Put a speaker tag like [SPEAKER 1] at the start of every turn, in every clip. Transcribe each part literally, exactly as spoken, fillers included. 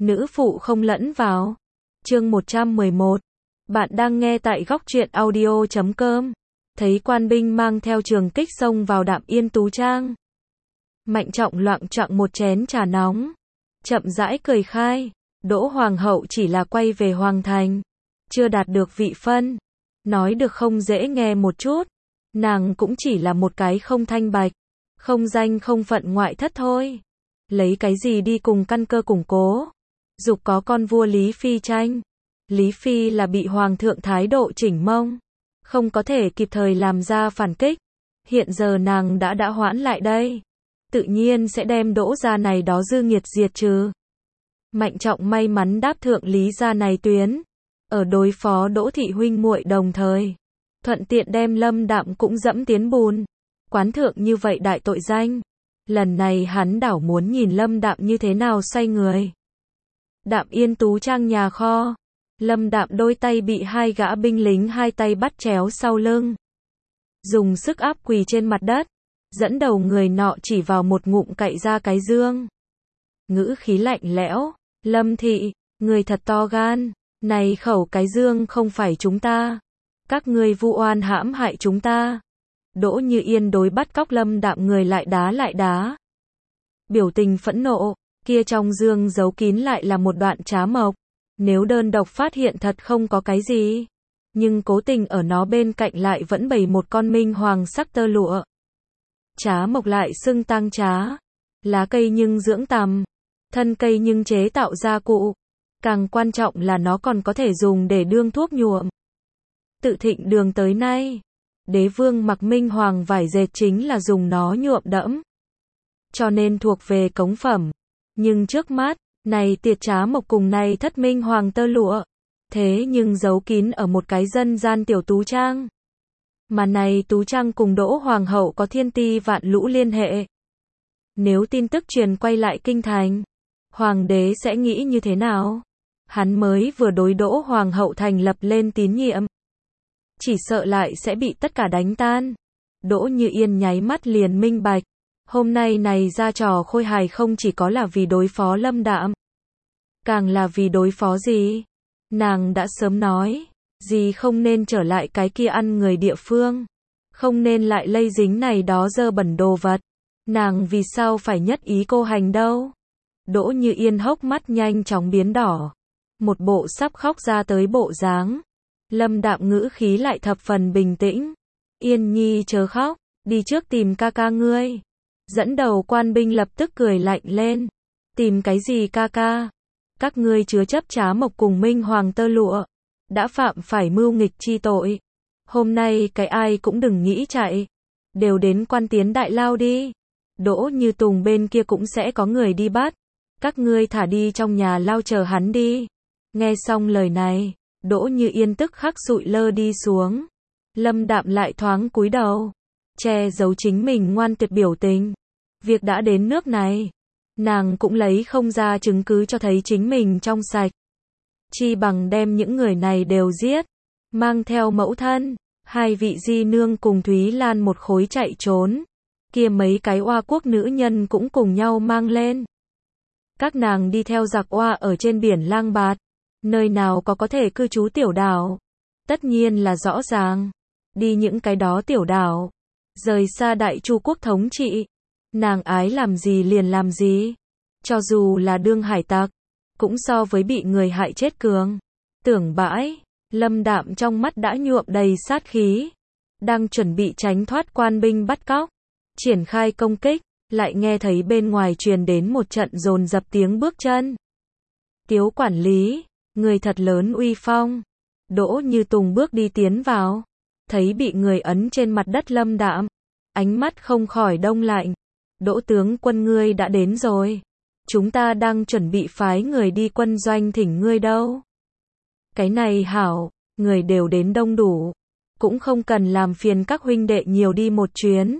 [SPEAKER 1] nữ phụ không lẫn vào. Chương một trăm mười một. Bạn đang nghe tại góc truyện audio chấm com. Thấy quan binh mang theo trường kích xông vào Đạm Yên Tú Trang. Mạnh Trọng loạng choạng một chén trà nóng. Chậm rãi cười khai. Đỗ Hoàng hậu chỉ là quay về Hoàng thành. Chưa đạt được vị phân. Nói được không dễ nghe một chút. Nàng cũng chỉ là một cái không thanh bạch. Không danh không phận ngoại thất thôi. Lấy cái gì đi cùng căn cơ củng cố. Dục có con vua Lý Phi tranh. Lý Phi là bị Hoàng thượng thái độ chỉnh mông. Không có thể kịp thời làm ra phản kích. Hiện giờ nàng đã đã hoãn lại đây. Tự nhiên sẽ đem Đỗ gia này đó dư nghiệt diệt trừ. Mạnh Trọng may mắn đáp thượng Lý gia này tuyến. Ở đối phó Đỗ thị huynh muội đồng thời. Thuận tiện đem Lâm Đạm cũng dẫm tiến bùn. Quán thượng như vậy đại tội danh. Lần này hắn đảo muốn nhìn Lâm Đạm như thế nào xoay người. Đạm Yên Tú Trang nhà kho. Lâm Đạm đôi tay bị hai gã binh lính hai tay bắt chéo sau lưng. Dùng sức áp quỳ trên mặt đất. Dẫn đầu người nọ chỉ vào một ngụm cậy ra cái dương. Ngữ khí lạnh lẽo. Lâm thị, người thật to gan. Này khẩu cái dương không phải chúng ta. Các ngươi vu oan hãm hại chúng ta. Đỗ Như Yên đối bắt cóc Lâm Đạm người lại đá lại đá. Biểu tình phẫn nộ, kia trong dương giấu kín lại là một đoạn trá mộc. Nếu đơn độc phát hiện thật không có cái gì. Nhưng cố tình ở nó bên cạnh lại vẫn bày một con minh hoàng sắc tơ lụa. Trá mộc lại xưng tang trá. Lá cây nhưng dưỡng tằm. Thân cây nhưng chế tạo gia cụ. Càng quan trọng là nó còn có thể dùng để đương thuốc nhuộm. Tự Thịnh Đường tới nay, đế vương mặc minh hoàng vải dệt chính là dùng nó nhuộm đẫm. Cho nên thuộc về cống phẩm. Nhưng trước mắt, này tiệt trá mộc cùng này thất minh hoàng tơ lụa. Thế nhưng giấu kín ở một cái dân gian tiểu tú trang. Mà này tú trang cùng Đỗ Hoàng hậu có thiên ti vạn lũ liên hệ. Nếu tin tức truyền quay lại kinh thành, hoàng đế sẽ nghĩ như thế nào? Hắn mới vừa đối Đỗ Hoàng hậu thành lập lên tín nhiệm. Chỉ sợ lại sẽ bị tất cả đánh tan. Đỗ Như Yên nháy mắt liền minh bạch. Hôm nay này ra trò khôi hài không chỉ có là vì đối phó Lâm Đạm. Càng là vì đối phó gì? Nàng đã sớm nói. Gì không nên trở lại cái kia ăn người địa phương. Không nên lại lây dính này đó dơ bẩn đồ vật. Nàng vì sao phải nhất ý cô hành đâu? Đỗ Như Yên hốc mắt nhanh chóng biến đỏ. Một bộ sắp khóc ra tới bộ dáng. Lâm Đạm ngữ khí lại thập phần bình tĩnh. Yên nhi chớ khóc, đi trước tìm ca ca ngươi. Dẫn đầu quan binh lập tức cười lạnh lên. Tìm cái gì ca ca? Các ngươi chứa chấp trá mộc cùng minh hoàng tơ lụa. Đã phạm phải mưu nghịch chi tội. Hôm nay cái ai cũng đừng nghĩ chạy. Đều đến quan tiến đại lao đi. Đỗ Như Tùng bên kia cũng sẽ có người đi bắt. Các ngươi thả đi trong nhà lao chờ hắn đi. Nghe xong lời này, Đỗ Như Yên tức khắc sụi lơ đi xuống. Lâm Đạm lại thoáng cúi đầu, che giấu chính mình ngoan tuyệt biểu tình. Việc đã đến nước này, nàng cũng lấy không ra chứng cứ cho thấy chính mình trong sạch. Chi bằng đem những người này đều giết, mang theo mẫu thân, hai vị di nương cùng Thúy Lan một khối chạy trốn. Kia mấy cái oa quốc nữ nhân cũng cùng nhau mang lên. Các nàng đi theo giặc oa ở trên biển lang bạt. Nơi nào có có thể cư trú tiểu đảo. Tất nhiên là rõ ràng. Đi những cái đó tiểu đảo. Rời xa Đại Chu quốc thống trị. Nàng ái làm gì liền làm gì. Cho dù là đương hải tặc. Cũng so với bị người hại chết cường. Tưởng bãi. Lâm Đạm trong mắt đã nhuộm đầy sát khí. Đang chuẩn bị tránh thoát quan binh bắt cóc. Triển khai công kích. Lại nghe thấy bên ngoài truyền đến một trận dồn dập tiếng bước chân. Tiếu quản lý. Người thật lớn uy phong. Đỗ Như Tùng bước đi tiến vào. Thấy bị người ấn trên mặt đất Lâm Đạm. Ánh mắt không khỏi đông lạnh. Đỗ tướng quân ngươi đã đến rồi. Chúng ta đang chuẩn bị phái người đi quân doanh thỉnh ngươi đâu. Cái này hảo. Người đều đến đông đủ. Cũng không cần làm phiền các huynh đệ nhiều đi một chuyến.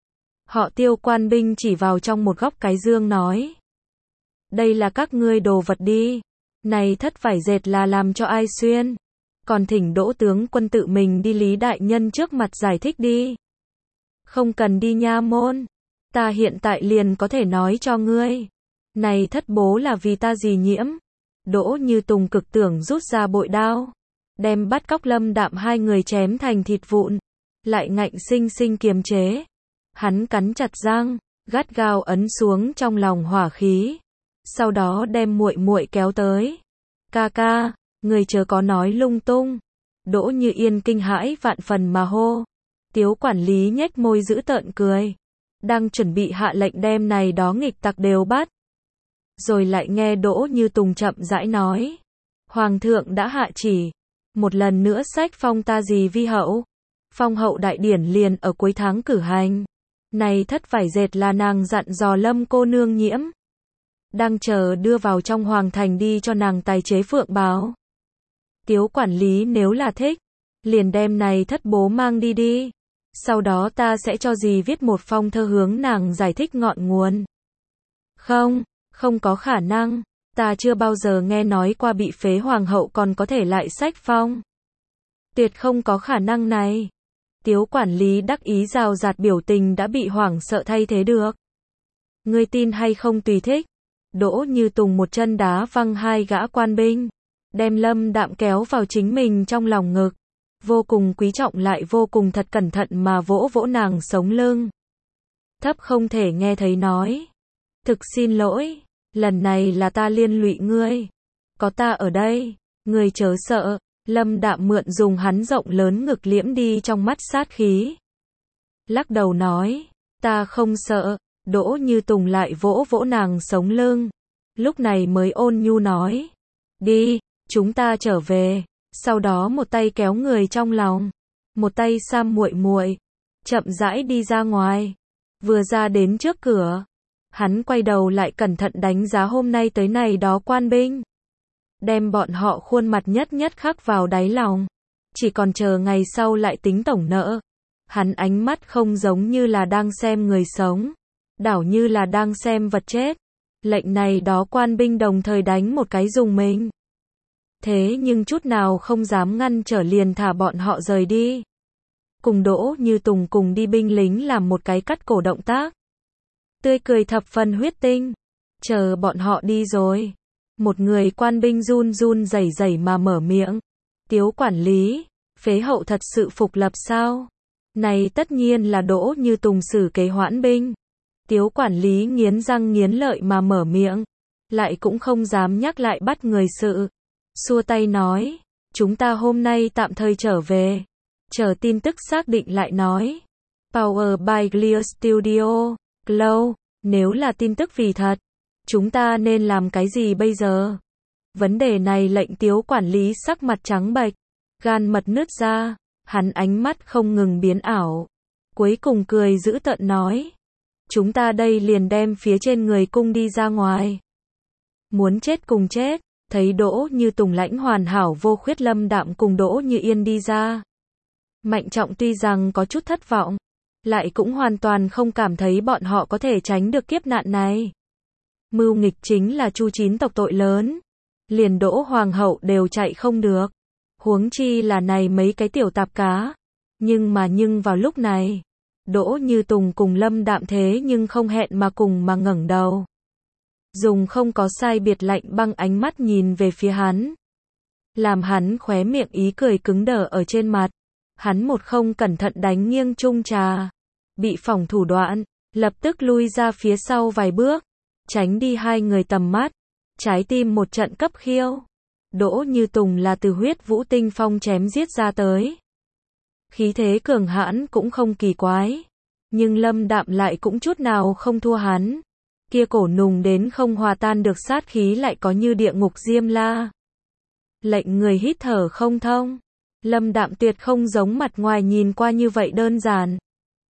[SPEAKER 1] Họ Tiêu quan binh chỉ vào trong một góc cái dương nói. Đây là các ngươi đồ vật đi. Này thất vải dệt là làm cho ai xuyên. Còn thỉnh Đỗ tướng quân tự mình đi Lý đại nhân trước mặt giải thích đi. Không cần đi nha môn. Ta hiện tại liền có thể nói cho ngươi. Này thất bố là vì ta gì nhiễm. Đỗ Như Tùng cực tưởng rút ra bội đao, đem bắt cóc Lâm Đạm hai người chém thành thịt vụn, lại ngạnh sinh sinh kiềm chế. Hắn cắn chặt răng, gắt gao ấn xuống trong lòng hỏa khí, sau đó đem muội muội kéo tới. Ca ca, người chớ có nói lung tung. Đỗ Như Yên kinh hãi vạn phần mà hô. Tiếu quản lý nhếch môi giữ tợn cười, đang chuẩn bị hạ lệnh đem này đó nghịch tặc đều bắt. Rồi lại nghe Đỗ Như Tùng chậm rãi nói. Hoàng thượng đã hạ chỉ, một lần nữa sách phong ta gì vi hậu. Phong hậu đại điển liền ở cuối tháng cử hành. Này thất vải dệt là nàng dặn dò Lâm cô nương nhiễm, đang chờ đưa vào trong hoàng thành đi cho nàng tài chế phượng báo. Tiếu quản lý nếu là thích, liền đem này thất bố mang đi đi. Sau đó ta sẽ cho dì viết một phong thơ hướng nàng giải thích ngọn nguồn. Không, không có khả năng, ta chưa bao giờ nghe nói qua bị phế hoàng hậu còn có thể lại sách phong. Tuyệt không có khả năng này. Tiếu quản lý đắc ý rào rạt biểu tình đã bị hoảng sợ thay thế được. Ngươi tin hay không tùy thích. Đỗ Như Tùng một chân đá văng hai gã quan binh, đem Lâm Đạm kéo vào chính mình trong lòng ngực, vô cùng quý trọng lại vô cùng thật cẩn thận mà vỗ vỗ nàng sống lưng. Thấp không thể nghe thấy nói. Thực xin lỗi, lần này là ta liên lụy ngươi. Có ta ở đây, ngươi chớ sợ. Lâm Đạm mượn dùng hắn rộng lớn ngực liễm đi trong mắt sát khí. Lắc đầu nói, ta không sợ. Đỗ Như Tùng lại vỗ vỗ nàng sống lưng, lúc này mới ôn nhu nói, đi, chúng ta trở về. Sau đó một tay kéo người trong lòng, một tay sam muội muội, chậm rãi đi ra ngoài. Vừa ra đến trước cửa, hắn quay đầu lại cẩn thận đánh giá hôm nay tới này đó quan binh, đem bọn họ khuôn mặt nhất nhất khắc vào đáy lòng, chỉ còn chờ ngày sau lại tính tổng nợ. Hắn ánh mắt không giống như là đang xem người sống, đảo như là đang xem vật chết. Lệnh này đó quan binh đồng thời đánh một cái dùng mình. Thế nhưng chút nào không dám ngăn trở, liền thả bọn họ rời đi. Cùng Đỗ Như Tùng cùng đi binh lính làm một cái cắt cổ động tác. Tươi cười thập phần huyết tinh. Chờ bọn họ đi rồi, một người quan binh run run rẩy rẩy mà mở miệng. Tiếu quản lý, phế hậu thật sự phục lập sao? Này tất nhiên là Đỗ Như Tùng xử kế hoãn binh. Tiếu quản lý nghiến răng nghiến lợi mà mở miệng, lại cũng không dám nhắc lại bắt người sự. Xua tay nói, chúng ta hôm nay tạm thời trở về, chờ tin tức xác định lại nói. Power by Clear Studio, Glow, nếu là tin tức vì thật, chúng ta nên làm cái gì bây giờ? Vấn đề này lệnh Tiếu quản lý sắc mặt trắng bệch, gan mật nứt ra, hắn ánh mắt không ngừng biến ảo. Cuối cùng cười dữ tợn nói, chúng ta đây liền đem phía trên người cung đi ra ngoài. Muốn chết cùng chết. Thấy Đỗ Như Tùng lãnh hoàn hảo vô khuyết Lâm Đạm cùng Đỗ Như Yên đi ra, Mạnh Trọng tuy rằng có chút thất vọng, lại cũng hoàn toàn không cảm thấy bọn họ có thể tránh được kiếp nạn này. Mưu nghịch chính là Chu Chín tộc tội lớn, liền Đỗ Hoàng hậu đều chạy không được, huống chi là này mấy cái tiểu tạp cá. Nhưng mà nhưng vào lúc này, Đỗ Như Tùng cùng Lâm Đạm thế nhưng không hẹn mà cùng mà ngẩng đầu, dùng không có sai biệt lạnh băng ánh mắt nhìn về phía hắn, làm hắn khóe miệng ý cười cứng đờ ở trên mặt. Hắn một không cẩn thận đánh nghiêng chung trà, bị phỏng thủ đoạn, lập tức lui ra phía sau vài bước, tránh đi hai người tầm mắt, trái tim một trận cấp khiêu. Đỗ Như Tùng là từ huyết vũ tinh phong chém giết ra tới, khí thế cường hãn cũng không kỳ quái, nhưng Lâm Đạm lại cũng chút nào không thua hắn. Kia cổ nùng đến không hòa tan được sát khí lại có như địa ngục diêm la, lệnh người hít thở không thông. Lâm Đạm tuyệt không giống mặt ngoài nhìn qua như vậy đơn giản.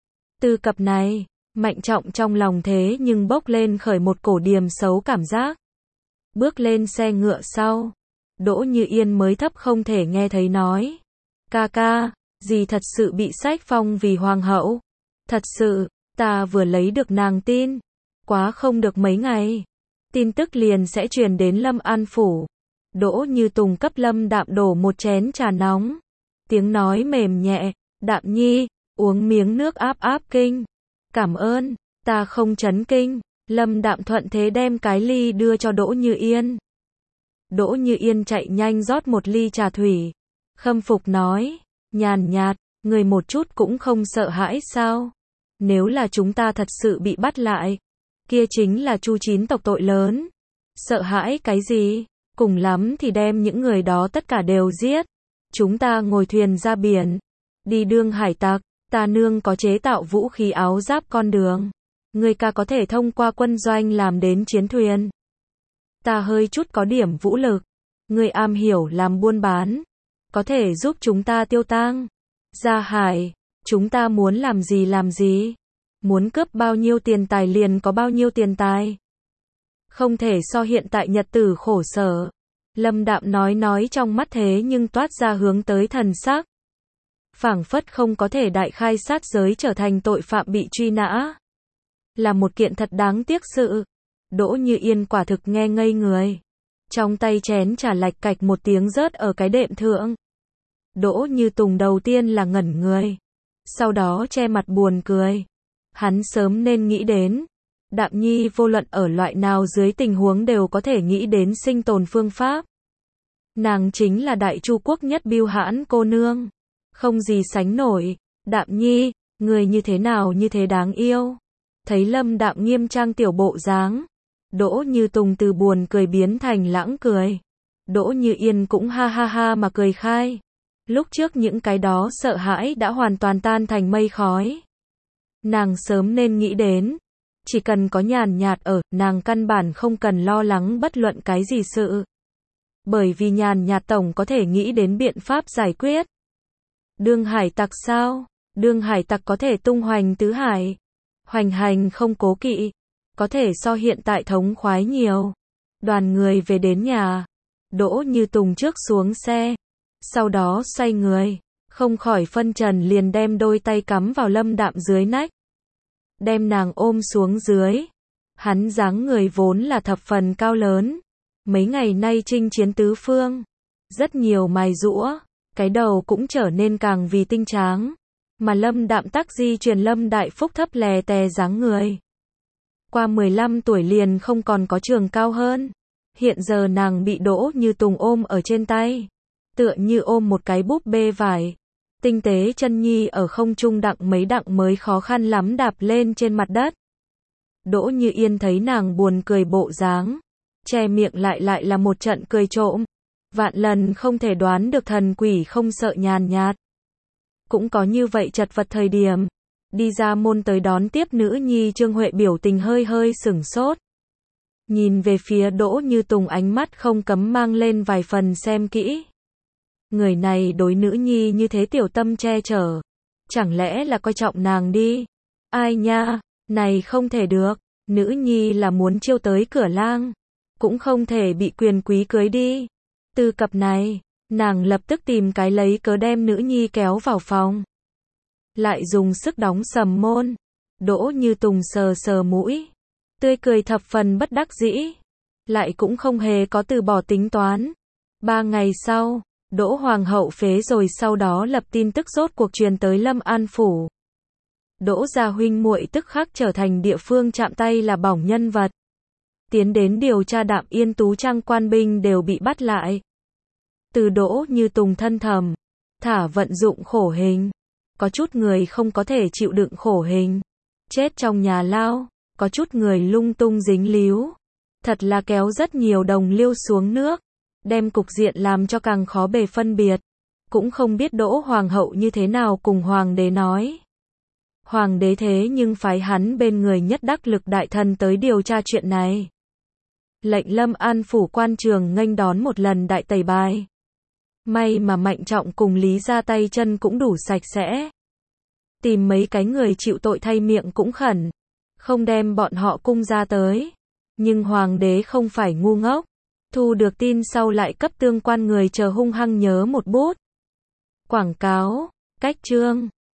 [SPEAKER 1] Từ cặp này, Mạnh Trọng trong lòng thế nhưng bốc lên khởi một cổ điềm xấu cảm giác. Bước lên xe ngựa sau, Đỗ Như Yên mới thấp không thể nghe thấy nói, ca ca, dì thật sự bị sách phong vì hoàng hậu. Thật sự, ta vừa lấy được nàng tin, quá không được mấy ngày, tin tức liền sẽ truyền đến Lâm An phủ. Đỗ Như Tùng cấp Lâm Đạm đổ một chén trà nóng, tiếng nói mềm nhẹ, Đạm nhi, uống miếng nước áp áp kinh. Cảm ơn, ta không chấn kinh. Lâm Đạm thuận thế đem cái ly đưa cho Đỗ Như Yên. Đỗ Như Yên chạy nhanh rót một ly trà thủy. Khâm phục nói, nhàn nhạt, người một chút cũng không sợ hãi sao? Nếu là chúng ta thật sự bị bắt lại, kia chính là Chu chín tộc tội lớn. Sợ hãi cái gì? Cùng lắm thì đem những người đó tất cả đều giết. Chúng ta ngồi thuyền ra biển, đi đương hải tặc, ta nương có chế tạo vũ khí áo giáp con đường. Người ca có thể thông qua quân doanh làm đến chiến thuyền. Ta hơi chút có điểm vũ lực. Người am hiểu làm buôn bán, có thể giúp chúng ta tiêu tang. Ra hải, chúng ta muốn làm gì làm gì. Muốn cướp bao nhiêu tiền tài liền có bao nhiêu tiền tài. Không thể so hiện tại nhật tử khổ sở. Lâm Đạm nói nói trong mắt thế nhưng toát ra hướng tới thần sắc. Phảng phất không có thể đại khai sát giới trở thành tội phạm bị truy nã. Là một kiện thật đáng tiếc sự. Đỗ Như Yên quả thực nghe ngây người. Trong tay chén trà lạch cạch một tiếng rớt ở cái đệm thượng. Đỗ Như Tùng đầu tiên là ngẩn người. Sau đó che mặt buồn cười. Hắn sớm nên nghĩ đến. Đạm Nhi vô luận ở loại nào dưới tình huống đều có thể nghĩ đến sinh tồn phương pháp. Nàng chính là Đại Chu quốc nhất bưu hãn cô nương. Không gì sánh nổi. Đạm Nhi, người như thế nào như thế đáng yêu. Thấy Lâm Đạm nghiêm trang tiểu bộ dáng. Đỗ Như Tùng từ buồn cười biến thành lãng cười. Đỗ Như Yên cũng ha ha ha mà cười khai. Lúc trước những cái đó sợ hãi đã hoàn toàn tan thành mây khói. Nàng sớm nên nghĩ đến. Chỉ cần có nhàn nhạt ở, nàng căn bản không cần lo lắng bất luận cái gì sự. Bởi vì nhàn nhạt tổng có thể nghĩ đến biện pháp giải quyết. Đương hải tặc sao? Đương hải tặc có thể tung hoành tứ hải. Hoành hành không cố kỵ. Có thể so hiện tại thống khoái nhiều. Đoàn người về đến nhà. Đỗ Như Tùng trước xuống xe. Sau đó xoay người. Không khỏi phân trần liền đem đôi tay cắm vào Lâm Đạm dưới nách. Đem nàng ôm xuống dưới. Hắn dáng người vốn là thập phần cao lớn. Mấy ngày nay chinh chiến tứ phương. Rất nhiều mài giũa. Cái đầu cũng trở nên càng vì tinh tráng. Mà Lâm Đạm tắc di truyền Lâm Đại Phúc thấp lè tè dáng người. Qua mười lăm tuổi liền không còn có trường cao hơn. Hiện giờ nàng bị Đỗ Như Tùng ôm ở trên tay. Tựa như ôm một cái búp bê vải. Tinh tế chân nhi ở không trung đặng mấy đặng mới khó khăn lắm đạp lên trên mặt đất. Đỗ Như Yên thấy nàng buồn cười bộ dáng. Che miệng lại lại là một trận cười trộm. Vạn lần không thể đoán được thần quỷ không sợ nhàn nhạt. Cũng có như vậy chật vật thời điểm. Đi ra môn tới đón tiếp nữ nhi Trương Huệ biểu tình hơi hơi sửng sốt. Nhìn về phía Đỗ Như Tùng ánh mắt không cấm mang lên vài phần xem kỹ. Người này đối nữ nhi như thế tiểu tâm che chở. Chẳng lẽ là coi trọng nàng đi? Ai nha, này không thể được. Nữ nhi là muốn chiêu tới cửa lang. Cũng không thể bị quyền quý cưới đi. Từ cặp này, nàng lập tức tìm cái lấy cớ đem nữ nhi kéo vào phòng. Lại dùng sức đóng sầm môn. Đỗ Như Tùng sờ sờ mũi. Tươi cười thập phần bất đắc dĩ. Lại cũng không hề có từ bỏ tính toán. Ba ngày sau, Đỗ Hoàng hậu phế rồi sau đó lập tin tức rốt cuộc truyền tới Lâm An Phủ. Đỗ gia huynh muội tức khắc trở thành địa phương chạm tay là bỏng nhân vật. Tiến đến điều tra Đạm Yên Tú Trang quan binh đều bị bắt lại. Từ Đỗ Như Tùng thân thầm, thả vận dụng khổ hình. Có chút người không có thể chịu đựng khổ hình. Chết trong nhà lao, có chút người lung tung dính líu. Thật là kéo rất nhiều đồng liêu xuống nước. Đem cục diện làm cho càng khó bề phân biệt. Cũng không biết Đỗ Hoàng hậu như thế nào cùng Hoàng đế nói. Hoàng đế thế nhưng phái hắn bên người nhất đắc lực đại thần tới điều tra chuyện này. Lệnh Lâm An Phủ quan trường nghênh đón một lần đại tẩy bài. May mà Mạnh Trọng cùng Lý ra tay chân cũng đủ sạch sẽ. Tìm mấy cái người chịu tội thay miệng cũng khẩn. Không đem bọn họ cung ra tới. Nhưng Hoàng đế không phải ngu ngốc. Thu được tin sau lại cấp tương quan người chờ hung hăng nhớ một bút. Quảng cáo, cách chương.